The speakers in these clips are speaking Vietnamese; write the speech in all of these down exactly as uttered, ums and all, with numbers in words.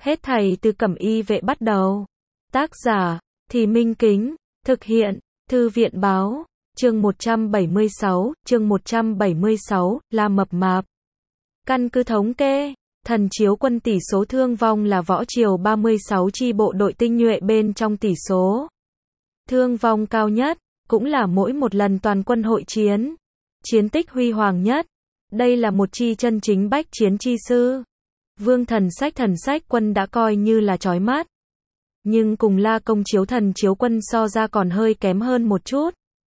Hết thảy từ Cẩm Y vệ bắt đầu. Tác giả, Thì Minh Kính, thực hiện, Thư viện báo, chương một trăm bảy mươi sáu, chương một trăm bảy mươi sáu, La Mập Mạp. Căn cứ thống kê, Thần Chiếu Quân tỷ số thương vong là võ triều ba mươi sáu chi bộ đội tinh nhuệ bên trong tỷ số thương vong cao nhất, cũng là mỗi một lần toàn quân hội chiến. Chiến tích huy hoàng nhất. Đây là một chi chân chính bách chiến chi sư. Vương Thần Sách Thần Sách Quân đã coi như là chói mắt. Nhưng cùng La Công Chiếu Thần Chiếu Quân so ra còn hơi kém hơn một chút.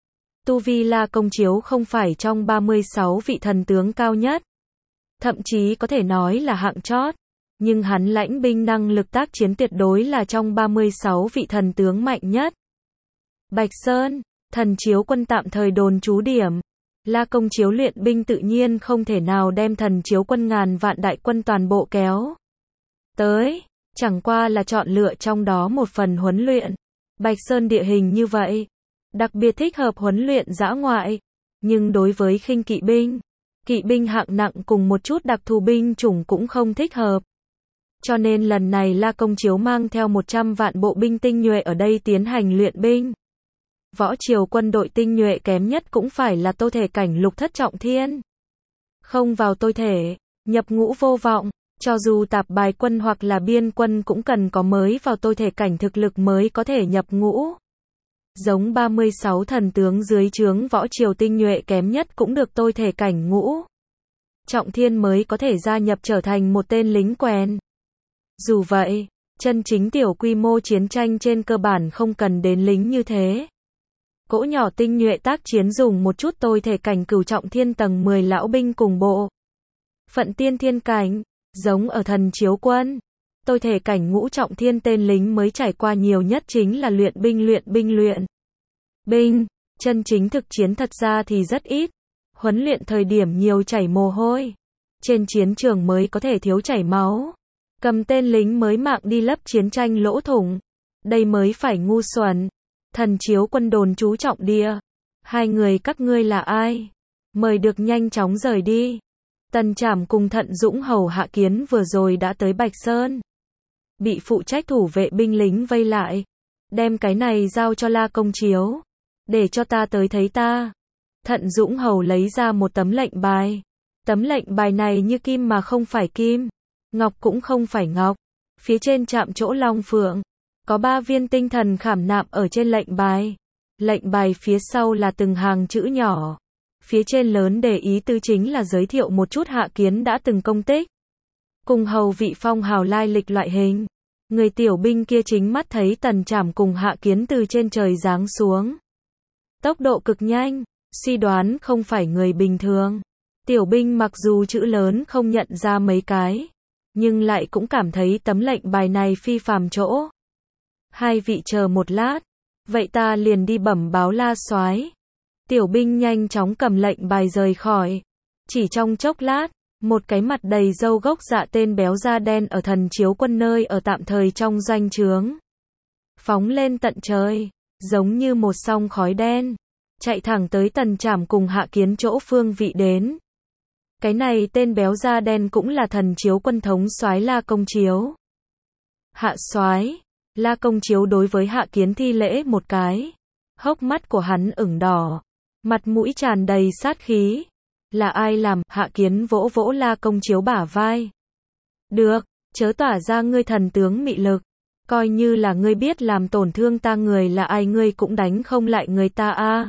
Tu vi La Công Chiếu không phải trong ba mươi sáu vị thần tướng cao nhất. Thậm chí có thể nói là hạng chót. Nhưng hắn lãnh binh năng lực tác chiến tuyệt đối là trong ba mươi sáu vị thần tướng mạnh nhất. Bạch Sơn, Thần Chiếu Quân tạm thời đồn trú điểm. La Công Chiếu luyện binh tự nhiên không thể nào đem Thần Chiếu Quân ngàn vạn đại quân toàn bộ kéo tới, chẳng qua là chọn lựa trong đó một phần huấn luyện. Bạch Sơn địa hình như vậy, đặc biệt thích hợp huấn luyện dã ngoại, nhưng đối với khinh kỵ binh, kỵ binh hạng nặng cùng một chút đặc thù binh chủng cũng không thích hợp. Cho nên lần này La Công Chiếu mang theo một trăm vạn bộ binh tinh nhuệ ở đây tiến hành luyện binh. Võ triều quân đội tinh nhuệ kém nhất cũng phải là tôi thể cảnh lục thất trọng thiên. Không vào tôi thể, nhập ngũ vô vọng, cho dù tạp bài quân hoặc là biên quân cũng cần có mới vào tôi thể cảnh thực lực mới có thể nhập ngũ. Giống ba mươi sáu thần tướng dưới trướng võ triều tinh nhuệ kém nhất cũng được tôi thể cảnh ngũ trọng thiên mới có thể gia nhập trở thành một tên lính quèn. Dù vậy, chân chính tiểu quy mô chiến tranh trên cơ bản không cần đến lính như thế. Cỗ nhỏ tinh nhuệ tác chiến dùng một chút tôi thể cảnh cửu trọng thiên tầng mười lão binh cùng bộ phận tiên thiên cảnh, giống ở Thần Chiếu Quân. Tôi thể cảnh ngũ trọng thiên tên lính mới trải qua nhiều nhất chính là luyện binh luyện binh luyện binh, chân chính thực chiến thật ra thì rất ít. Huấn luyện thời điểm nhiều chảy mồ hôi, trên chiến trường mới có thể thiếu chảy máu. Cầm tên lính mới mạng đi lấp chiến tranh lỗ thủng, đây mới phải ngu xuẩn. Thần Chiếu Quân đồn trú trọng địa. Hai người các ngươi là ai? Mời được nhanh chóng rời đi. Tần Trảm cùng Thận Dũng hầu hạ kiến vừa rồi đã tới Bạch Sơn. Bị phụ trách thủ vệ binh lính vây lại. Đem cái này giao cho La Công Chiếu. Để cho ta tới thấy ta. Thận Dũng hầu lấy ra một tấm lệnh bài. Tấm lệnh bài này như kim mà không phải kim. Ngọc cũng không phải ngọc. Phía trên chạm chỗ long phượng. Có ba viên tinh thần khảm nạm ở trên lệnh bài. Lệnh bài phía sau là từng hàng chữ nhỏ. Phía trên lớn để ý tư chính là giới thiệu một chút Hạ Kiến đã từng công tích. Cùng hầu vị phong hào lai lịch loại hình. Người tiểu binh kia chính mắt thấy Tần Trảm cùng Hạ Kiến từ trên trời giáng xuống. Tốc độ cực nhanh, suy đoán không phải người bình thường. Tiểu binh mặc dù chữ lớn không nhận ra mấy cái, nhưng lại cũng cảm thấy tấm lệnh bài này phi phàm chỗ. Hai vị chờ một lát, vậy ta liền đi bẩm báo La Soái. Tiểu binh nhanh chóng cầm lệnh bài rời khỏi. Chỉ trong chốc lát, một cái mặt đầy râu gốc dạ tên béo da đen ở Thần Chiếu Quân nơi ở tạm thời trong doanh trướng. Phóng lên tận trời, giống như một song khói đen, chạy thẳng tới Tần Trảm cùng Hạ Kiến chỗ phương vị đến. Cái này tên béo da đen cũng là Thần Chiếu Quân thống soái La Công Chiếu. Hạ soái. La Công Chiếu đối với Hạ Kiến thi lễ một cái. Hốc mắt của hắn ửng đỏ, mặt mũi tràn đầy sát khí. Là ai làm? Hạ Kiến vỗ vỗ La Công Chiếu bả vai. Được, chớ tỏa ra ngươi thần tướng mị lực. Coi như là ngươi biết làm tổn thương ta người là ai ngươi cũng đánh không lại người ta a. À.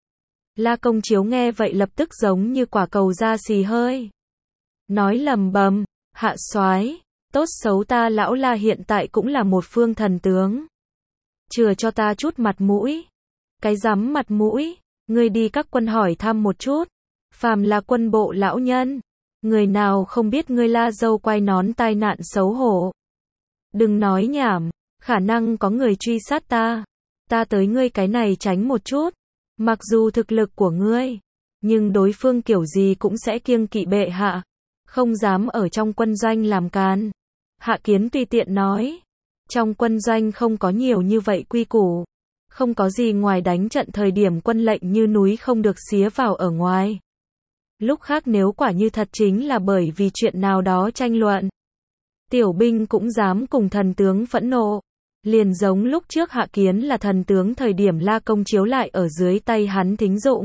La Công Chiếu nghe vậy lập tức giống như quả cầu ra xì hơi. Nói lầm bầm, Hạ soái. Tốt xấu ta lão La hiện tại cũng là một phương thần tướng. Chừa cho ta chút mặt mũi. Cái rắm mặt mũi, ngươi đi các quân hỏi thăm một chút. Phàm là quân bộ lão nhân, người nào không biết ngươi La dâu quay nón tai nạn xấu hổ. Đừng nói nhảm, khả năng có người truy sát ta. Ta tới ngươi cái này tránh một chút. Mặc dù thực lực của ngươi, nhưng đối phương kiểu gì cũng sẽ kiêng kỵ bệ hạ. Không dám ở trong quân doanh làm càn. Hạ Kiến tùy tiện nói. Trong quân doanh không có nhiều như vậy quy củ. Không có gì ngoài đánh trận thời điểm quân lệnh như núi không được xía vào ở ngoài. Lúc khác nếu quả như thật chính là bởi vì chuyện nào đó tranh luận, Tiểu binh cũng dám cùng thần tướng phẫn nộ. Liền giống lúc trước Hạ Kiến là thần tướng thời điểm La Công Chiếu lại ở dưới tay hắn thính dụng.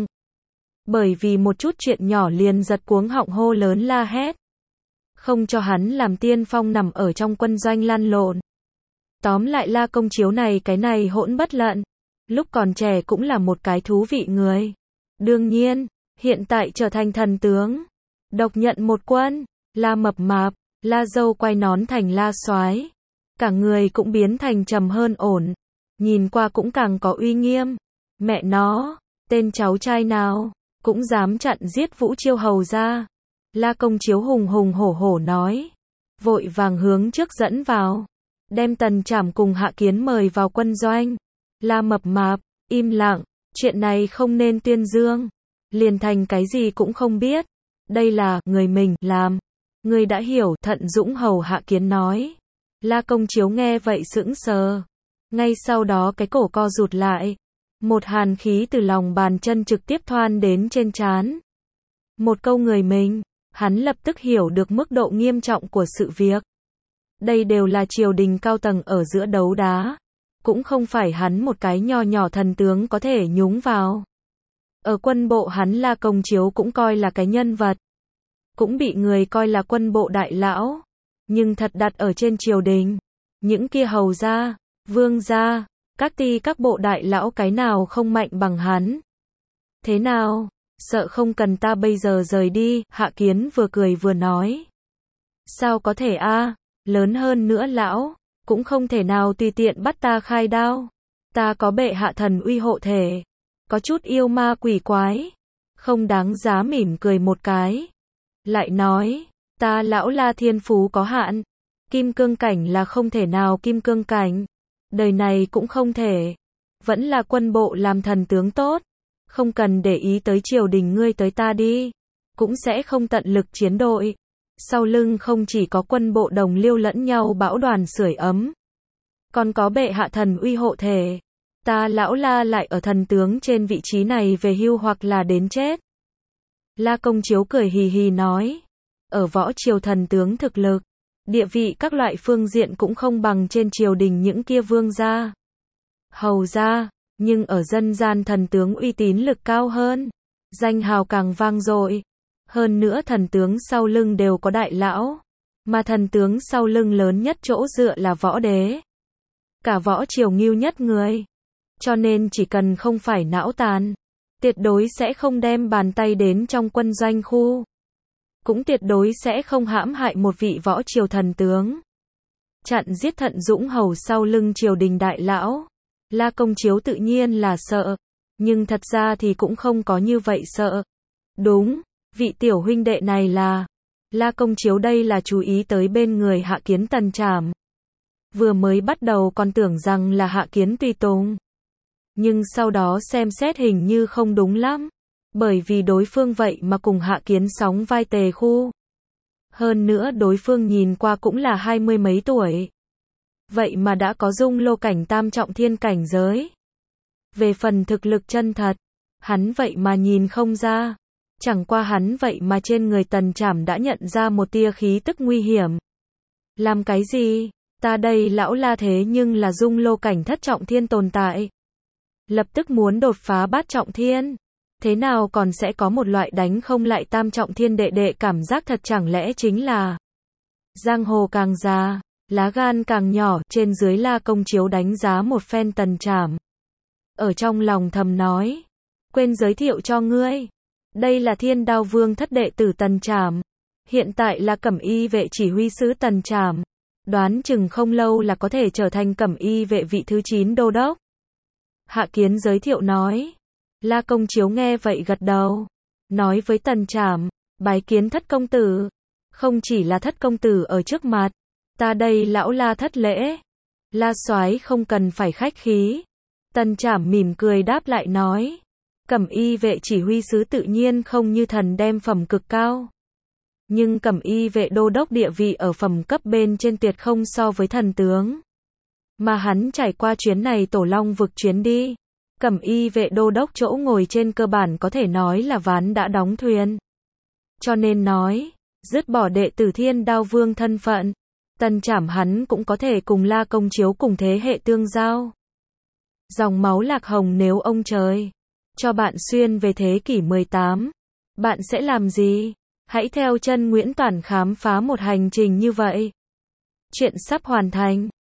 Bởi vì một chút chuyện nhỏ liền giật cuống họng hô lớn la hét. Không cho hắn làm tiên phong nằm ở trong quân doanh lăn lộn. Tóm lại La Công Chiếu này cái này hỗn bất lận. Lúc còn trẻ cũng là một cái thú vị người. Đương nhiên, hiện tại trở thành thần tướng. Độc nhận một quân, La mập mạp, La dâu quay nón thành La soái. Cả người cũng biến thành trầm hơn ổn. Nhìn qua cũng càng có uy nghiêm. Mẹ nó, tên cháu trai nào, cũng dám chặn giết Vũ Chiêu hầu ra. La Công Chiếu hùng hùng hổ hổ nói. Vội vàng hướng trước dẫn vào. Đem Tần Trảm cùng Hạ Kiến mời vào quân doanh. La mập mạp, im lặng, chuyện này không nên tuyên dương. Liền thành cái gì cũng không biết. Đây là, người mình, làm. Người đã hiểu, Thận Dũng hầu Hạ Kiến nói. La Công Chiếu nghe vậy sững sờ. Ngay sau đó cái cổ co rụt lại. Một hàn khí từ lòng bàn chân trực tiếp thoan đến trên trán. Một câu người mình, hắn lập tức hiểu được mức độ nghiêm trọng của sự việc. Đây đều là triều đình cao tầng ở giữa đấu đá. Cũng không phải hắn một cái nho nhỏ thần tướng có thể nhúng vào. Ở quân bộ hắn La Công Chiếu cũng coi là cái nhân vật. Cũng bị người coi là quân bộ đại lão. Nhưng thật đặt ở trên triều đình. Những kia hầu gia, vương gia, các ty các bộ đại lão cái nào không mạnh bằng hắn. Thế nào? Sợ không cần ta bây giờ rời đi, Hạ Kiến vừa cười vừa nói. Sao có thể a, lớn hơn nữa lão, cũng không thể nào tùy tiện bắt ta khai đao. Ta có bệ hạ thần uy hộ thể. Có chút yêu ma quỷ quái. Không đáng giá mỉm cười một cái. Lại nói, ta lão La thiên phú có hạn. Kim cương cảnh là không thể nào kim cương cảnh. Đời này cũng không thể. Vẫn là quân bộ làm thần tướng tốt. Không cần để ý tới triều đình ngươi tới ta đi. Cũng sẽ không tận lực chiến đội. Sau lưng không chỉ có quân bộ đồng liêu lẫn nhau bão đoàn sưởi ấm. Còn có bệ hạ thần uy hộ thể. Ta lão La lại ở thần tướng trên vị trí này về hưu hoặc là đến chết. La Công Chiếu cười hì hì nói. Ở võ triều thần tướng thực lực, địa vị các loại phương diện cũng không bằng trên triều đình những kia vương gia, hầu gia, nhưng ở dân gian thần tướng uy tín lực cao hơn, danh hào càng vang dội. Hơn nữa thần tướng sau lưng đều có đại lão, mà thần tướng sau lưng lớn nhất chỗ dựa là võ đế. Cả võ triều nghiêu nhất người. Cho nên chỉ cần không phải não tàn, tuyệt đối sẽ không đem bàn tay đến trong quân doanh khu. Cũng tuyệt đối sẽ không hãm hại một vị võ triều thần tướng. Chặn giết Thận Dũng hầu sau lưng triều đình đại lão. La Công Chiếu tự nhiên là sợ. Nhưng thật ra thì cũng không có như vậy sợ. Đúng, vị tiểu huynh đệ này là. La Công Chiếu đây là chú ý tới bên người Hạ Kiến Tần Trảm. Vừa mới bắt đầu còn tưởng rằng là Hạ Kiến tùy tùng. Nhưng sau đó xem xét hình như không đúng lắm. Bởi vì đối phương vậy mà cùng Hạ Kiến sóng vai tề khu. Hơn nữa đối phương nhìn qua cũng là hai mươi mấy tuổi. Vậy mà đã có dung lô cảnh tam trọng thiên cảnh giới. Về phần thực lực chân thật, hắn vậy mà nhìn không ra. Chẳng qua hắn vậy mà trên người Tần Trảm đã nhận ra một tia khí tức nguy hiểm. Làm cái gì? Ta đây lão La thế nhưng là dung lô cảnh thất trọng thiên tồn tại. Lập tức muốn đột phá bát trọng thiên. Thế nào còn sẽ có một loại đánh không lại tam trọng thiên đệ đệ cảm giác thật, chẳng lẽ chính là giang hồ càng già, lá gan càng nhỏ. Trên dưới La Công Chiếu đánh giá một phen Tần Trảm. Ở trong lòng thầm nói, quên giới thiệu cho ngươi. Đây là Thiên Đao Vương thất đệ tử Tần Trảm. Hiện tại là Cẩm Y vệ chỉ huy sứ Tần Trảm. Đoán chừng không lâu là có thể trở thành Cẩm Y vệ vị thứ chín đô đốc. Hạ Kiến giới thiệu nói. La Công Chiếu nghe vậy gật đầu. Nói với Tần Trảm, bái kiến thất công tử. Không chỉ là thất công tử ở trước mặt. Ta đây lão La thất lễ. La soái không cần phải khách khí. Tần Trảm mỉm cười đáp lại nói. Cẩm Y vệ chỉ huy sứ tự nhiên không như thần đem phẩm cực cao. Nhưng Cẩm Y vệ đô đốc địa vị ở phẩm cấp bên trên tuyệt không so với thần tướng. Mà hắn trải qua chuyến này Tổ Long vực chuyến đi. Cẩm Y vệ đô đốc chỗ ngồi trên cơ bản có thể nói là ván đã đóng thuyền. Cho nên nói, dứt bỏ đệ tử Thiên Đao Vương thân phận. Tân Trảm hắn cũng có thể cùng La Công Chiếu cùng thế hệ tương giao. Dòng máu Lạc Hồng nếu ông trời cho bạn xuyên về thế kỷ mười tám, bạn sẽ làm gì? Hãy theo chân Nguyễn Toản khám phá một hành trình như vậy. Chuyện sắp hoàn thành.